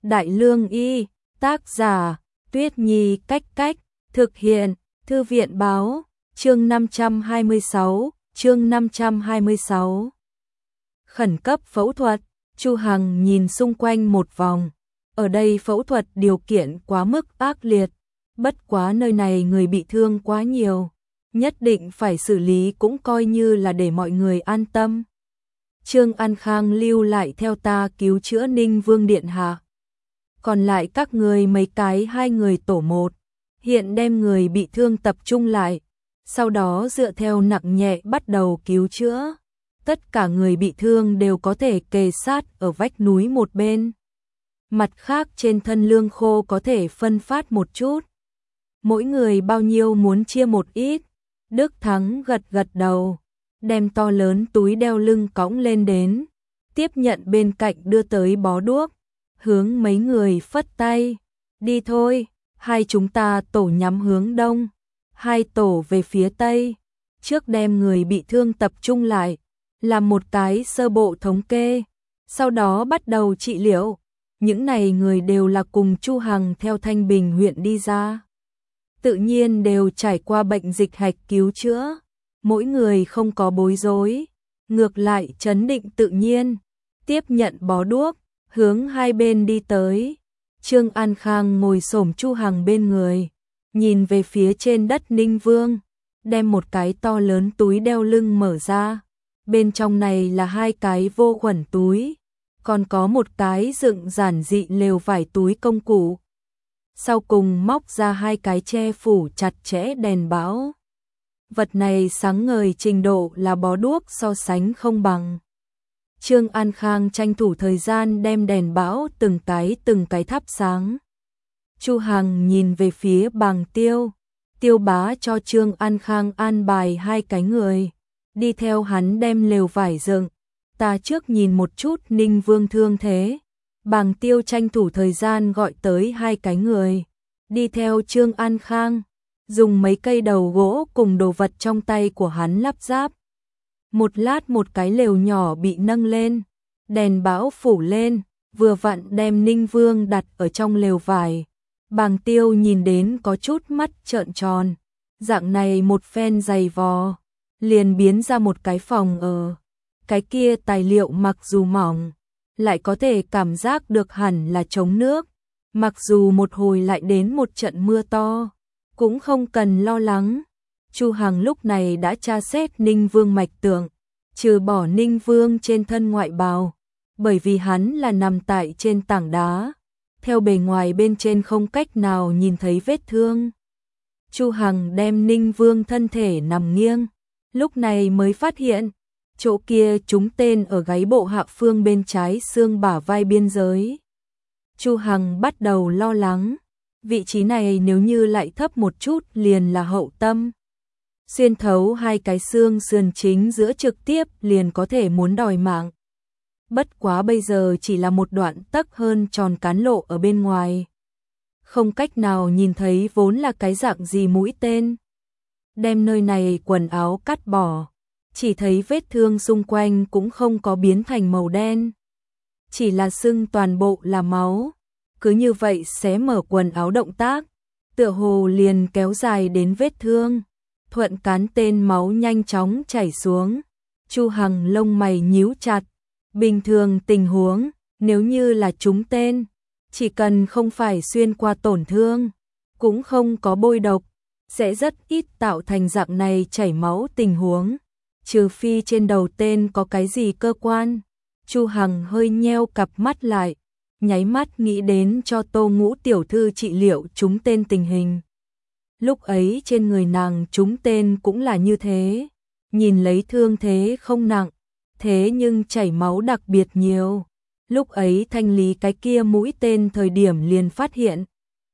Đại Lương Y, tác giả, Tuyết Nhi Cách, thực hiện, Thư viện Báo, chương 526, chương 526. Khẩn cấp phẫu thuật, Chu Hằng nhìn xung quanh một vòng. Ở đây phẫu thuật điều kiện quá mức ác liệt, bất quá nơi này người bị thương quá nhiều, nhất định phải xử lý cũng coi như là để mọi người an tâm. Trương An Khang lưu lại theo ta cứu chữa Ninh Vương điện hạ. Còn lại các người mấy cái 2 người tổ 1, hiện đem người bị thương tập trung lại, sau đó dựa theo nặng nhẹ bắt đầu cứu chữa. Tất cả người bị thương đều có thể kề sát ở vách núi một bên. Mặt khác trên thân lương khô có thể phân phát một chút. Mỗi người bao nhiêu muốn chia một ít. Đức Thắng gật đầu, đem to lớn túi đeo lưng cõng lên đến, tiếp nhận bên cạnh đưa tới bó đuốc, hướng mấy người phất tay, đi thôi, hai chúng ta tổ nhắm hướng đông, 2 tổ về phía tây, trước đem người bị thương tập trung lại, làm một cái sơ bộ thống kê, sau đó bắt đầu trị liệu. Những này người đều là cùng Chu Hằng theo Thanh Bình huyện đi ra, tự nhiên đều trải qua bệnh dịch hạch cứu chữa, mỗi người không có bối rối, ngược lại trấn định tự nhiên, tiếp nhận bó đuốc, hướng hai bên đi tới. Trương An Khang ngồi xổm Chu Hằng bên người, nhìn về phía trên đất Ninh Vương, đem một cái to lớn túi đeo lưng mở ra, bên trong này là 2 cái vô khuẩn túi, còn có một cái dựng giản dị lều vải túi công cụ. Sau cùng móc ra 2 cái che phủ chặt chẽ đèn báo. Vật này sáng ngời trình độ là bó đuốc so sánh không bằng. Trương An Khang tranh thủ thời gian đem đèn bão từng cái thắp sáng. Chu Hằng nhìn về phía Bàng Tiêu, Tiêu Bá cho Trương An Khang an bài 2 cái người, đi theo hắn đem lều vải dựng. Ta trước nhìn một chút Ninh Vương thương thế. Bàng Tiêu tranh thủ thời gian gọi tới 2 cái người, đi theo Trương An Khang, dùng mấy cây đầu gỗ cùng đồ vật trong tay của hắn lắp ráp. Một lát một cái lều nhỏ bị nâng lên, đèn bão phủ lên, vừa vặn đem Ninh Vương đặt ở trong lều vải. Bàng Tiêu nhìn đến có chút mắt trợn tròn, dạng này một phen giày vò, liền biến ra một cái phòng ở. Cái kia tài liệu mặc dù mỏng, lại có thể cảm giác được hẳn là chống nước, mặc dù một hồi lại đến một trận mưa to, cũng không cần lo lắng. Chu Hằng lúc này đã tra xét Ninh Vương mạch tượng, trừ bỏ Ninh Vương trên thân ngoại bào, bởi vì hắn là nằm tại trên tảng đá, theo bề ngoài bên trên không cách nào nhìn thấy vết thương. Chu Hằng đem Ninh Vương thân thể nằm nghiêng, lúc này mới phát hiện chỗ kia trúng tên ở gáy bộ hạ phương bên trái xương bả vai biên giới. Chu Hằng bắt đầu lo lắng, vị trí này nếu như lại thấp một chút liền là hậu tâm. Xuyên thấu 2 cái xương sườn chính giữa trực tiếp liền có thể muốn đòi mạng. Bất quá bây giờ chỉ là một đoạn tấc hơn tròn cán lộ ở bên ngoài. Không cách nào nhìn thấy vốn là cái dạng gì mũi tên. Đem nơi này quần áo cắt bỏ, chỉ thấy vết thương xung quanh cũng không có biến thành màu đen. Chỉ là sưng toàn bộ là máu. Cứ như vậy xé mở quần áo động tác, tựa hồ liền kéo dài đến vết thương. Thuận cán tên máu nhanh chóng chảy xuống. Chu Hằng lông mày nhíu chặt. Bình thường tình huống, nếu như là trúng tên, chỉ cần không phải xuyên qua tổn thương, cũng không có bôi độc, sẽ rất ít tạo thành dạng này chảy máu tình huống. Trừ phi trên đầu tên có cái gì cơ quan. Chu Hằng hơi nheo cặp mắt lại, nháy mắt nghĩ đến cho Tô Ngũ tiểu thư trị liệu trúng tên tình hình. Lúc ấy trên người nàng trúng tên cũng là như thế, nhìn lấy thương thế không nặng, thế nhưng chảy máu đặc biệt nhiều. Lúc ấy thanh lý cái kia mũi tên thời điểm liền phát hiện,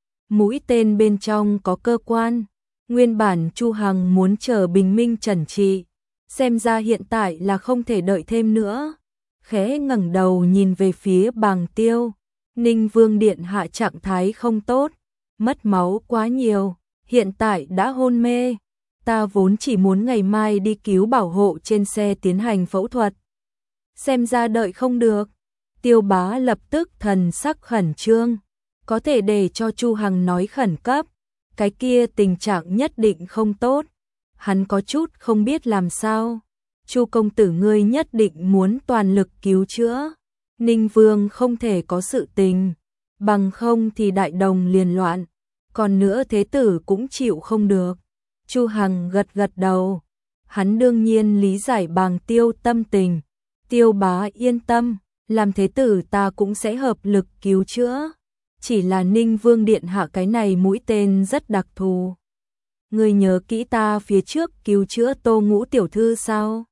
mũi tên bên trong có cơ quan. Nguyên bản Chu Hằng muốn chờ bình minh chẩn trị, xem ra hiện tại là không thể đợi thêm nữa. Khẽ ngẩng đầu nhìn về phía Bàng Tiêu, Ninh Vương điện hạ trạng thái không tốt, mất máu quá nhiều, hiện tại đã hôn mê. Ta vốn chỉ muốn ngày mai đi cứu bảo hộ trên xe tiến hành phẫu thuật, xem ra đợi không được. Tiêu Bá lập tức thần sắc khẩn trương, có thể để cho Chu Hằng nói khẩn cấp, cái kia tình trạng nhất định không tốt. Hắn có chút không biết làm sao. Chu công tử ngươi nhất định muốn toàn lực cứu chữa. Ninh Vương không thể có sự tình, bằng không thì đại đồng liền loạn, còn nữa thế tử cũng chịu không được. Chu Hằng gật gật đầu, hắn đương nhiên lý giải Bàng Tiêu tâm tình. Tiêu Bá yên tâm, làm thế tử ta cũng sẽ hợp lực cứu chữa. Chỉ là Ninh Vương điện hạ cái này mũi tên rất đặc thù. Ngươi nhớ kỹ ta phía trước cứu chữa Tô Ngũ tiểu thư sao?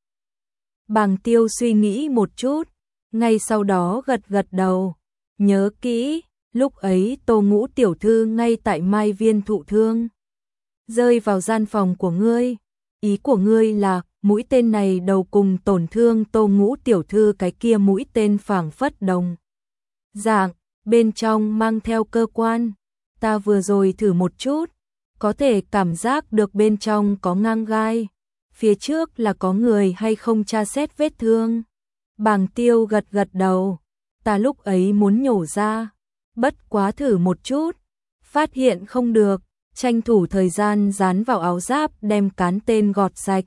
Bàng Tiêu suy nghĩ một chút, ngay sau đó gật gật đầu. Nhớ kỹ, lúc ấy Tô Ngũ tiểu thư ngay tại Mai Viên thụ thương, rơi vào gian phòng của ngươi. Ý của ngươi là mũi tên này đầu cùng tổn thương Tô Ngũ tiểu thư, cái kia mũi tên phảng phất đồng dạng, bên trong mang theo cơ quan. Ta vừa rồi thử một chút, có thể cảm giác được bên trong có ngang gai. Phía trước là có người hay không tra xét vết thương? Bàng Tiêu gật gật đầu. Ta lúc ấy muốn nhổ ra, bất quá thử một chút, phát hiện không được, tranh thủ thời gian dán vào áo giáp đem cán tên gọt sạch.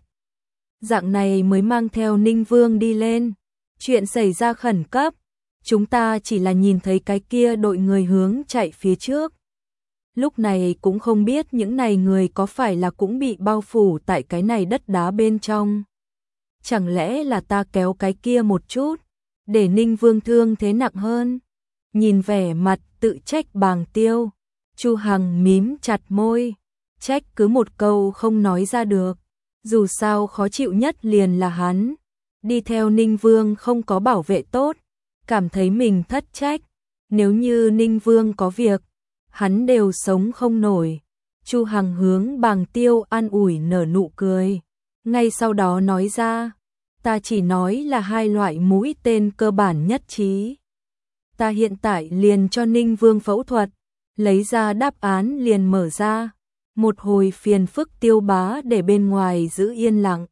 Dạng này mới mang theo Ninh Vương đi lên. Chuyện xảy ra khẩn cấp, chúng ta chỉ là nhìn thấy cái kia đội người hướng chạy phía trước. Lúc này cũng không biết những này người có phải là cũng bị bao phủ tại cái này đất đá bên trong. Chẳng lẽ là ta kéo cái kia một chút, để Ninh Vương thương thế nặng hơn? Nhìn vẻ mặt tự trách Bàng Tiêu, Chu Hằng mím chặt môi, trách cứ một câu không nói ra được. Dù sao khó chịu nhất liền là hắn, đi theo Ninh Vương không có bảo vệ tốt, cảm thấy mình thất trách. Nếu như Ninh Vương có việc, hắn đều sống không nổi. Chu Hằng hướng Bàng Tiêu an ủi nở nụ cười, ngay sau đó nói ra, ta chỉ nói là hai loại mũi tên cơ bản nhất trí. Ta hiện tại liền cho Ninh Vương phẫu thuật, lấy ra đáp án liền mở ra. Một hồi phiền phức Tiêu Bá để bên ngoài giữ yên lặng.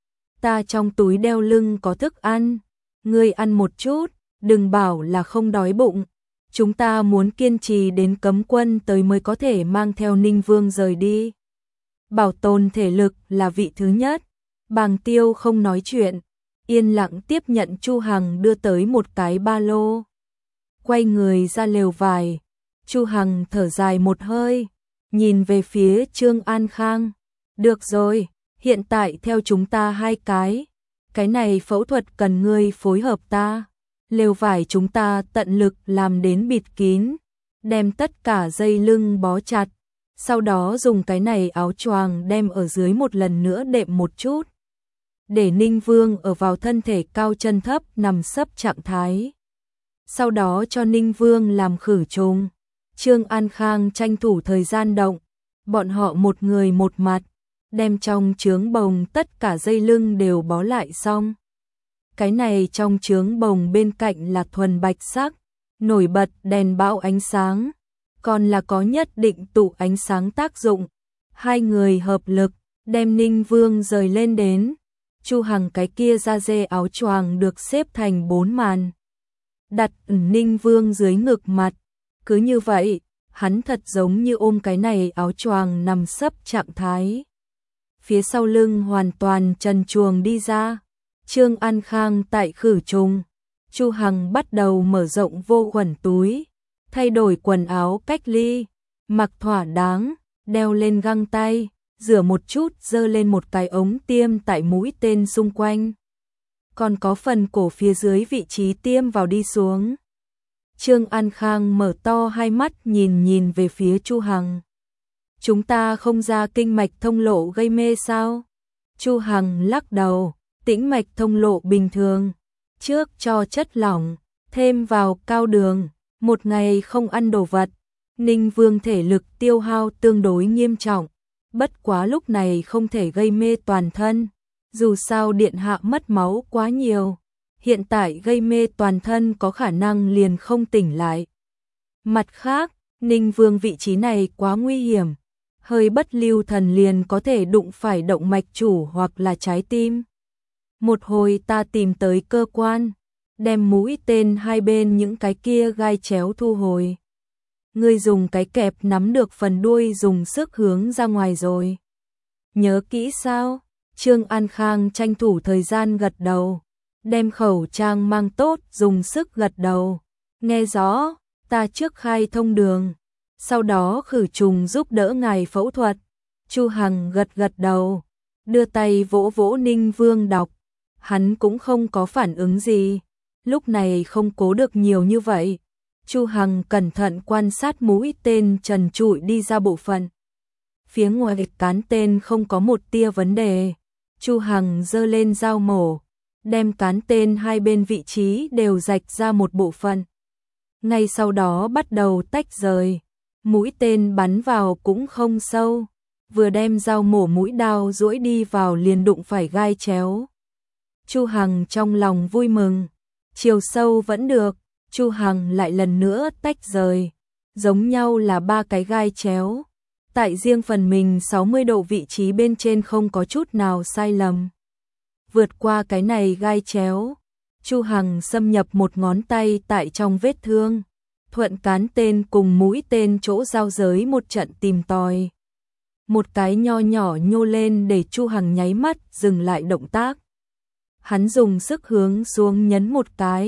Ta trong túi đeo lưng có thức ăn, ngươi ăn một chút, đừng bảo là không đói bụng. Chúng ta muốn kiên trì đến cấm quân tới mới có thể mang theo Ninh Vương rời đi. Bảo tồn thể lực là vị thứ nhất. Bàng Tiêu không nói chuyện, yên lặng tiếp nhận Chu Hằng đưa tới một cái ba lô. Quay người ra lều vải, Chu Hằng thở dài một hơi, nhìn về phía Trương An Khang. Được rồi, hiện tại theo chúng ta hai cái này phẫu thuật cần ngươi phối hợp ta. Lều vải chúng ta tận lực làm đến bịt kín, đem tất cả dây lưng bó chặt, sau đó dùng cái này áo choàng đem ở dưới một lần nữa đệm một chút, để Ninh Vương ở vào thân thể cao chân thấp nằm sấp trạng thái. Sau đó cho Ninh Vương làm khử trùng. Trương An Khang tranh thủ thời gian động, bọn họ một người một mặt, đem trong trướng bồng tất cả dây lưng đều bó lại xong. Cái này trong trướng bồng bên cạnh là thuần bạch sắc, nổi bật đèn bão ánh sáng, còn là có nhất định tụ ánh sáng tác dụng. Hai người hợp lực, đem Ninh Vương rời lên đến. Chu Hằng cái kia da dê áo choàng được xếp thành 4 màn, đặt Ninh Vương dưới ngực mặt. Cứ như vậy, hắn thật giống như ôm cái này áo choàng nằm sấp trạng thái. Phía sau lưng hoàn toàn trần truồng đi ra. Trương An Khang tại khử trùng, Chu Hằng bắt đầu mở rộng vô khuẩn túi, thay đổi quần áo cách ly, mặc thỏa đáng, đeo lên găng tay, rửa một chút dơ lên một cái ống tiêm tại mũi tên xung quanh. Còn có phần cổ phía dưới vị trí tiêm vào đi xuống. Trương An Khang mở to hai mắt nhìn về phía Chu Hằng. Chúng ta không ra kinh mạch thông lộ gây mê sao? Chu Hằng lắc đầu, tĩnh mạch thông lộ bình thường. Trước cho chất lỏng, thêm vào cao đường, một ngày không ăn đồ vật. Ninh Vương thể lực tiêu hao tương đối nghiêm trọng, bất quá lúc này không thể gây mê toàn thân. Dù sao điện hạ mất máu quá nhiều, hiện tại gây mê toàn thân có khả năng liền không tỉnh lại. Mặt khác, Ninh Vương vị trí này quá nguy hiểm, hơi bất lưu thần liền có thể đụng phải động mạch chủ hoặc là trái tim. Một hồi ta tìm tới cơ quan, đem mũi tên hai bên những cái kia gai chéo thu hồi. Ngươi dùng cái kẹp nắm được phần đuôi dùng sức hướng ra ngoài rồi. Nhớ kỹ sao? Trương An Khang tranh thủ thời gian gật đầu, đem khẩu trang mang tốt dùng sức gật đầu. Nghe rõ, ta trước khai thông đường, sau đó khử trùng giúp đỡ ngài phẫu thuật. Chu Hằng gật gật đầu, đưa tay vỗ vỗ Ninh Vương Đọc. Hắn cũng không có phản ứng gì, lúc này không cố được nhiều như vậy. Chu Hằng cẩn thận quan sát mũi tên trần trụi đi ra bộ phận. Phía ngoài cán tên không có một tia vấn đề. Chu Hằng giơ lên dao mổ, đem cán tên hai bên vị trí đều rạch ra một bộ phận. Ngay sau đó bắt đầu tách rời. Mũi tên bắn vào cũng không sâu, vừa đem dao mổ mũi đao duỗi đi vào liền đụng phải gai chéo. Chu Hằng trong lòng vui mừng, chiều sâu vẫn được. Chu Hằng lại lần nữa tách rời, giống nhau là 3 cái gai chéo. Tại riêng phần mình 60 độ vị trí bên trên không có chút nào sai lầm. Vượt qua cái này gai chéo, Chu Hằng xâm nhập một ngón tay tại trong vết thương, thuận cán tên cùng mũi tên chỗ giao giới một trận tìm tòi. Một cái nho nhỏ nhô lên để Chu Hằng nháy mắt dừng lại động tác. Hắn dùng sức hướng xuống nhấn một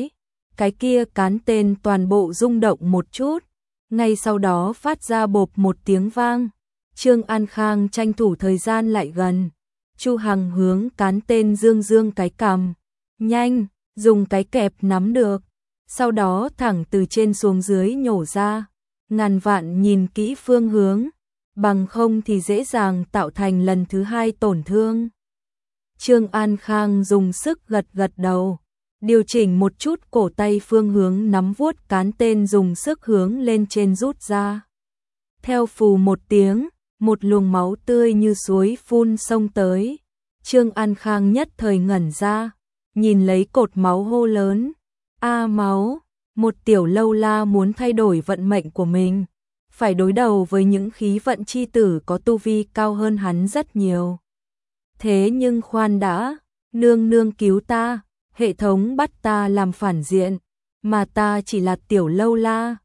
cái kia cán tên toàn bộ rung động một chút, ngay sau đó phát ra bộp một tiếng vang. Trương An Khang tranh thủ thời gian lại gần, Chu Hằng hướng cán tên dương cái cằm, nhanh, dùng cái kẹp nắm được, sau đó thẳng từ trên xuống dưới nhổ ra, ngàn vạn nhìn kỹ phương hướng, bằng không thì dễ dàng tạo thành lần thứ hai tổn thương. Trương An Khang dùng sức gật gật đầu, điều chỉnh một chút cổ tay phương hướng nắm vuốt cán tên dùng sức hướng lên trên rút ra. Theo phù một tiếng, một luồng máu tươi như suối phun xông tới. Trương An Khang nhất thời ngẩn ra, nhìn lấy cột máu hô lớn. A máu, một tiểu lâu la muốn thay đổi vận mệnh của mình, phải đối đầu với những khí vận chi tử có tu vi cao hơn hắn rất nhiều. Thế nhưng khoan đã, nương nương cứu ta, hệ thống bắt ta làm phản diện, mà ta chỉ là tiểu lâu la,